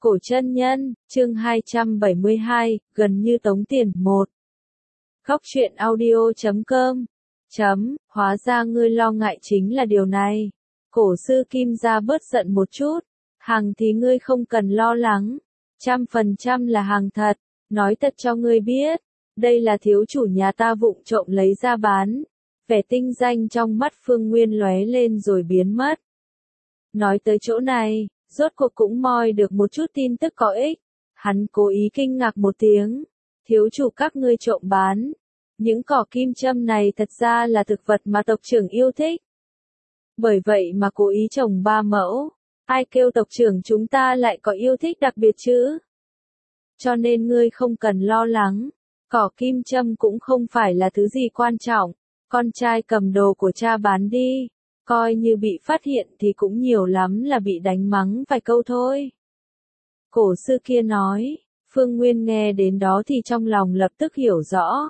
Cổ chân nhân, chương 272, gần như tống tiền 1. Góc truyện audio.com. Hóa ra ngươi lo ngại chính là điều này. Cổ sư Kim gia bớt giận một chút. Hàng thì ngươi không cần lo lắng. 100% là hàng thật. Nói thật cho ngươi biết. Đây là thiếu chủ nhà ta vụng trộm lấy ra bán. Vẻ tinh danh trong mắt Phương Nguyên lóe lên rồi biến mất. Nói tới chỗ này, rốt cuộc cũng moi được một chút tin tức có ích. Hắn cố ý kinh ngạc một tiếng. Thiếu chủ các ngươi trộm bán. Những cỏ kim châm này thật ra là thực vật mà tộc trưởng yêu thích. Bởi vậy mà cố ý trồng 3 mẫu. Ai kêu tộc trưởng chúng ta lại có yêu thích đặc biệt chứ? Cho nên ngươi không cần lo lắng. Cỏ kim châm cũng không phải là thứ gì quan trọng. Con trai cầm đồ của cha bán đi. Coi như bị phát hiện thì cũng nhiều lắm là bị đánh mắng vài câu thôi. Cổ sư kia nói. Phương Nguyên nghe đến đó thì trong lòng lập tức hiểu rõ.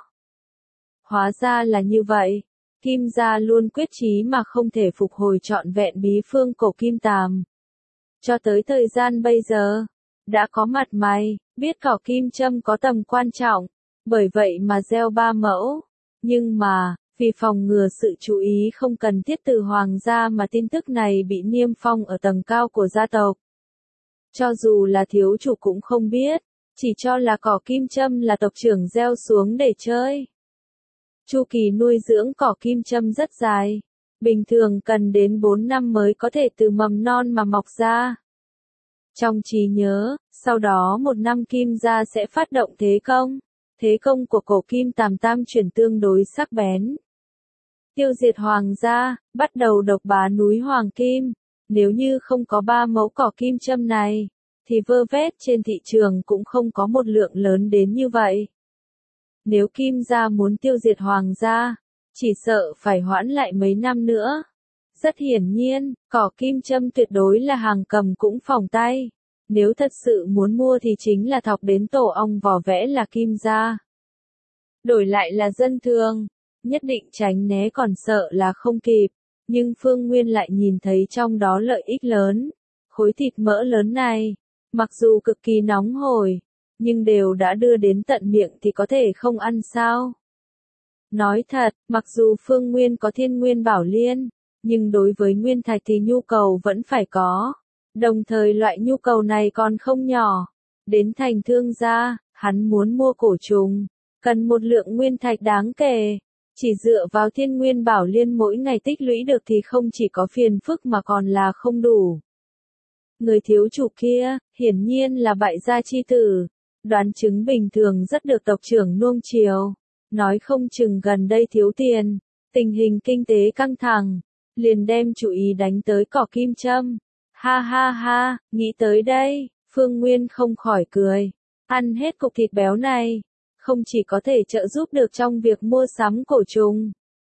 Hóa ra là như vậy. Kim gia luôn quyết chí mà không thể phục hồi trọn vẹn bí phương cổ kim tàm. Cho tới thời gian bây giờ, đã có mặt mày, biết cỏ kim châm có tầm quan trọng, bởi vậy mà gieo 3 mẫu. Nhưng mà, vì phòng ngừa sự chú ý không cần thiết từ hoàng gia mà tin tức này bị niêm phong ở tầng cao của gia tộc. Cho dù là thiếu chủ cũng không biết, chỉ cho là cỏ kim châm là tộc trưởng gieo xuống để chơi. Chu kỳ nuôi dưỡng cỏ kim châm rất dài, bình thường cần đến 4 năm mới có thể từ mầm non mà mọc ra. Trong trí nhớ, sau đó 1 năm Kim gia sẽ phát động thế công của cổ kim tàm tam chuyển tương đối sắc bén. Tiêu diệt hoàng gia, bắt đầu độc bá núi Hoàng Kim. Nếu như không có 3 mẫu cỏ kim châm này, thì vơ vét trên thị trường cũng không có một lượng lớn đến như vậy. Nếu Kim gia muốn tiêu diệt hoàng gia, chỉ sợ phải hoãn lại mấy năm nữa. Rất hiển nhiên, cỏ kim châm tuyệt đối là hàng cầm cũng phòng tay. Nếu thật sự muốn mua thì chính là thọc đến tổ ong vò vẽ là Kim gia. Đổi lại là dân thường, nhất định tránh né còn sợ là không kịp. Nhưng Phương Nguyên lại nhìn thấy trong đó lợi ích lớn. Khối thịt mỡ lớn này, mặc dù cực kỳ nóng hổi, nhưng đều đã đưa đến tận miệng thì có thể không ăn sao. Nói thật, mặc dù Phương Nguyên có Thiên Nguyên Bảo Liên, nhưng đối với nguyên thạch thì nhu cầu vẫn phải có. Đồng thời loại nhu cầu này còn không nhỏ. Đến thành thương gia, hắn muốn mua cổ trùng, cần một lượng nguyên thạch đáng kể. Chỉ dựa vào Thiên Nguyên Bảo Liên mỗi ngày tích lũy được thì không chỉ có phiền phức mà còn là không đủ. Người thiếu chủ kia, hiển nhiên là bại gia chi tử. Đoán chứng bình thường rất được tộc trưởng nuông chiều. Nói không chừng gần đây thiếu tiền, tình hình kinh tế căng thẳng, liền đem chú ý đánh tới cỏ kim châm. Ha ha ha, nghĩ tới đây, Phương Nguyên không khỏi cười. Ăn hết cục thịt béo này, không chỉ có thể trợ giúp được trong việc mua sắm cổ trùng,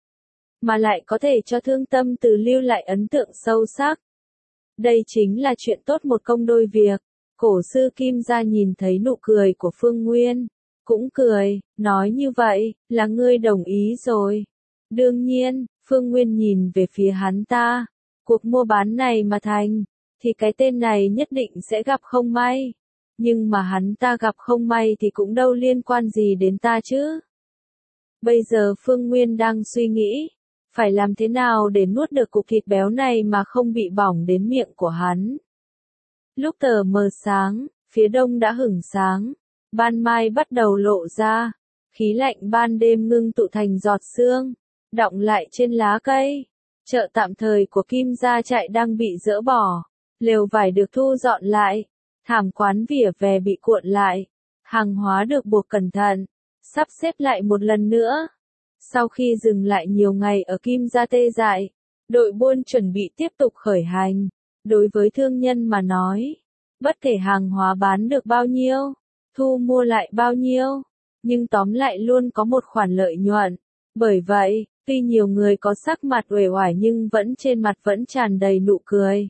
mà lại có thể cho Thương Tâm Từ lưu lại ấn tượng sâu sắc. Đây chính là chuyện tốt một công đôi việc. Cổ sư Kim gia nhìn thấy nụ cười của Phương Nguyên, cũng cười, nói như vậy, là ngươi đồng ý rồi. Đương nhiên, Phương Nguyên nhìn về phía hắn ta, cuộc mua bán này mà thành, thì cái tên này nhất định sẽ gặp không may. Nhưng mà hắn ta gặp không may thì cũng đâu liên quan gì đến ta chứ. Bây giờ Phương Nguyên đang suy nghĩ, phải làm thế nào để nuốt được cục thịt béo này mà không bị bỏng đến miệng của hắn. Lúc tờ mờ sáng, phía đông đã hửng sáng, ban mai bắt đầu lộ ra, khí lạnh ban đêm ngưng tụ thành giọt sương, đọng lại trên lá cây. Chợ tạm thời của Kim gia trại đang bị dỡ bỏ, lều vải được thu dọn lại, thảm quán vỉa hè bị cuộn lại, hàng hóa được buộc cẩn thận, sắp xếp lại một lần nữa. Sau khi dừng lại nhiều ngày ở Kim gia tê dại, đội buôn chuẩn bị tiếp tục khởi hành. Đối với thương nhân mà nói, bất kể hàng hóa bán được bao nhiêu, thu mua lại bao nhiêu, nhưng tóm lại luôn có một khoản lợi nhuận. Bởi vậy, tuy nhiều người có sắc mặt uể oải nhưng trên mặt vẫn tràn đầy nụ cười.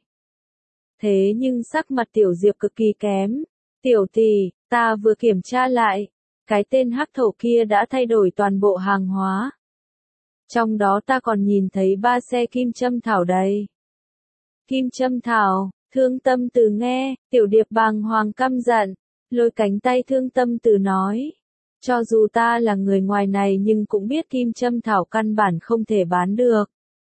Thế nhưng sắc mặt Tiểu Diệp cực kỳ kém. Tiểu tỷ, ta vừa kiểm tra lại, cái tên hắc thổ kia đã thay đổi toàn bộ hàng hóa. Trong đó ta còn nhìn thấy 3 xe kim châm thảo đầy. Kim châm thảo, Thương Tâm Từ nghe, Tiểu Điệp bàng hoàng căm giận, lôi cánh tay Thương Tâm Từ nói. Cho dù ta là người ngoài này nhưng cũng biết kim châm thảo căn bản không thể bán được.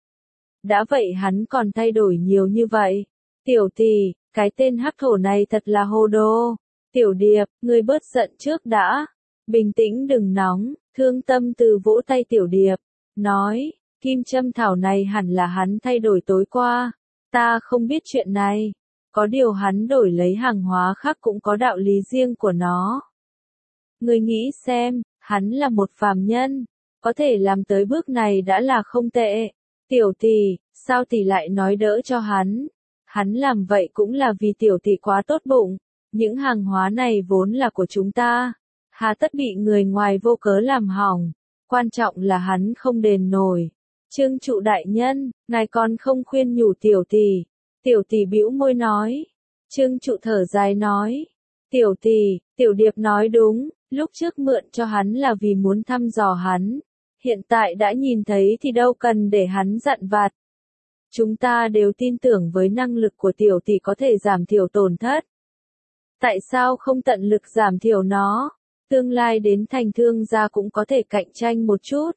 Đã vậy hắn còn thay đổi nhiều như vậy. Tiểu tỷ, cái tên hắc thổ này thật là hồ đồ. Tiểu Điệp, ngươi bớt giận trước đã. Bình tĩnh đừng nóng, Thương Tâm Từ vỗ tay Tiểu Điệp, nói, kim châm thảo này hẳn là hắn thay đổi tối qua. Ta không biết chuyện này. Có điều hắn đổi lấy hàng hóa khác cũng có đạo lý riêng của nó. Ngươi nghĩ xem, hắn là một phàm nhân, có thể làm tới bước này đã là không tệ. Tiểu tỷ, sao tỷ lại nói đỡ cho hắn? Hắn làm vậy cũng là vì tiểu tỷ quá tốt bụng. Những hàng hóa này vốn là của chúng ta, hà tất bị người ngoài vô cớ làm hỏng. Quan trọng là hắn không đền nổi. Trương trụ đại nhân, ngài còn không khuyên nhủ tiểu tỷ. Tiểu tỷ bĩu môi nói. Trương trụ thở dài nói. Tiểu tỷ, Tiểu Điệp nói đúng, lúc trước mượn cho hắn là vì muốn thăm dò hắn. Hiện tại đã nhìn thấy thì đâu cần để hắn dặn vặt. Chúng ta đều tin tưởng với năng lực của tiểu tỷ có thể giảm thiểu tổn thất. Tại sao không tận lực giảm thiểu nó? Tương lai đến thành thương gia cũng có thể cạnh tranh một chút.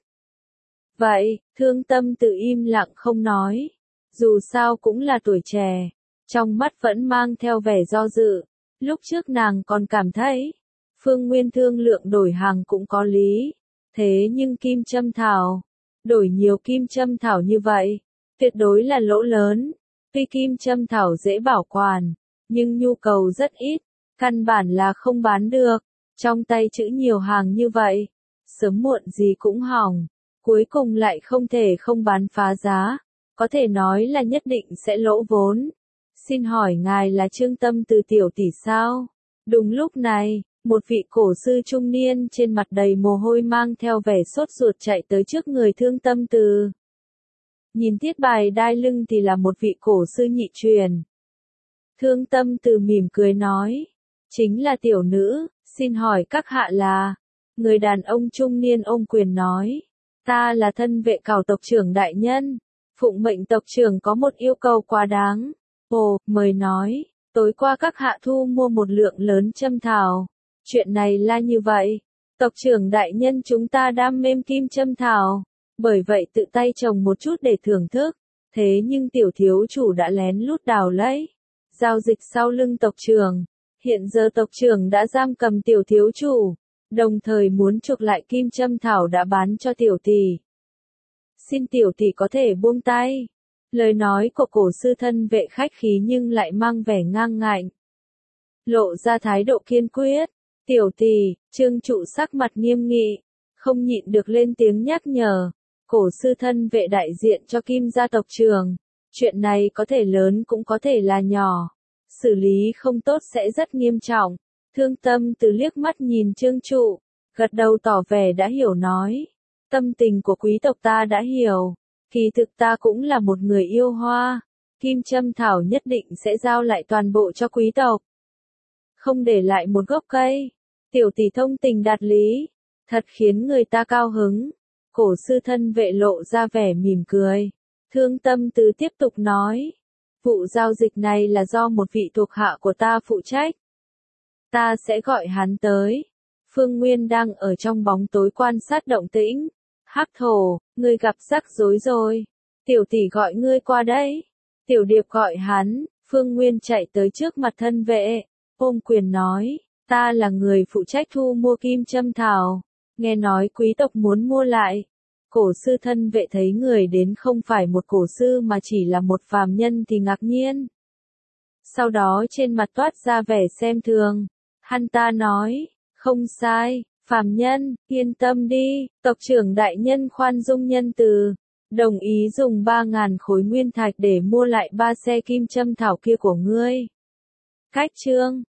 Vậy, Thương Tâm Từ im lặng không nói. Dù sao cũng là tuổi trẻ. Trong mắt vẫn mang theo vẻ do dự. Lúc trước nàng còn cảm thấy, Phương Nguyên thương lượng đổi hàng cũng có lý. Thế nhưng kim châm thảo, đổi nhiều kim châm thảo như vậy, tuyệt đối là lỗ lớn. Tuy kim châm thảo dễ bảo quản, nhưng nhu cầu rất ít, căn bản là không bán được. Trong tay chữ nhiều hàng như vậy, sớm muộn gì cũng hỏng, cuối cùng lại không thể không bán phá giá, có thể nói là nhất định sẽ lỗ vốn. Xin hỏi ngài là Trương Tâm Từ tiểu tỷ sao? Đúng lúc này, một vị cổ sư trung niên trên mặt đầy mồ hôi mang theo vẻ sốt ruột chạy tới trước người Thương Tâm Từ. Nhìn thiết bài đai lưng thì là một vị cổ sư nhị truyền. Thương Tâm Từ mỉm cười nói, chính là tiểu nữ, xin hỏi các hạ là. Người đàn ông trung niên ôm quyền nói, ta là thân vệ cảo tộc trưởng đại nhân, phụng mệnh tộc trưởng có một yêu cầu quá đáng. Ồ, mời nói, tối qua các hạ thu mua một lượng lớn châm thảo. Chuyện này là như vậy, tộc trưởng đại nhân chúng ta đam mê kim châm thảo, bởi vậy tự tay trồng một chút để thưởng thức. Thế nhưng tiểu thiếu chủ đã lén lút đào lấy, giao dịch sau lưng tộc trưởng. Hiện giờ tộc trưởng đã giam cầm tiểu thiếu chủ, đồng thời muốn chuộc lại kim châm thảo đã bán cho tiểu tỷ. Xin tiểu tỷ có thể buông tay. Lời nói của cổ sư thân vệ khách khí nhưng lại mang vẻ ngang ngạnh, lộ ra thái độ kiên quyết. Tiểu tỷ, Trương trụ sắc mặt nghiêm nghị, không nhịn được lên tiếng nhắc nhở. Cổ sư thân vệ đại diện cho Kim gia tộc trưởng, chuyện này có thể lớn cũng có thể là nhỏ, xử lý không tốt sẽ rất nghiêm trọng. Thương Tâm Từ liếc mắt nhìn Trương trụ, gật đầu tỏ vẻ đã hiểu nói, tâm tình của quý tộc ta đã hiểu, kỳ thực ta cũng là một người yêu hoa, kim châm thảo nhất định sẽ giao lại toàn bộ cho quý tộc, không để lại một gốc cây. Tiểu tỷ thông tình đạt lý, thật khiến người ta cao hứng. Cổ sư thân vệ lộ ra vẻ mỉm cười. Thương Tâm Từ tiếp tục nói, vụ giao dịch này là do một vị thuộc hạ của ta phụ trách. Ta sẽ gọi hắn tới. Phương Nguyên đang ở trong bóng tối quan sát động tĩnh. Hắc thổ, ngươi gặp rắc rối rồi. Tiểu tỷ gọi ngươi qua đây. Tiểu Điệp gọi hắn. Phương Nguyên chạy tới trước mặt thân vệ, ôm quyền nói, ta là người phụ trách thu mua kim châm thảo. Nghe nói quý tộc muốn mua lại. Cổ sư thân vệ thấy người đến không phải một cổ sư mà chỉ là một phàm nhân thì ngạc nhiên. Sau đó trên mặt toát ra vẻ xem thường. Hắn ta nói, không sai, phàm nhân, yên tâm đi, tộc trưởng đại nhân khoan dung nhân từ, đồng ý dùng 3.000 khối nguyên thạch để mua lại 3 xe kim châm thảo kia của ngươi. Cách chương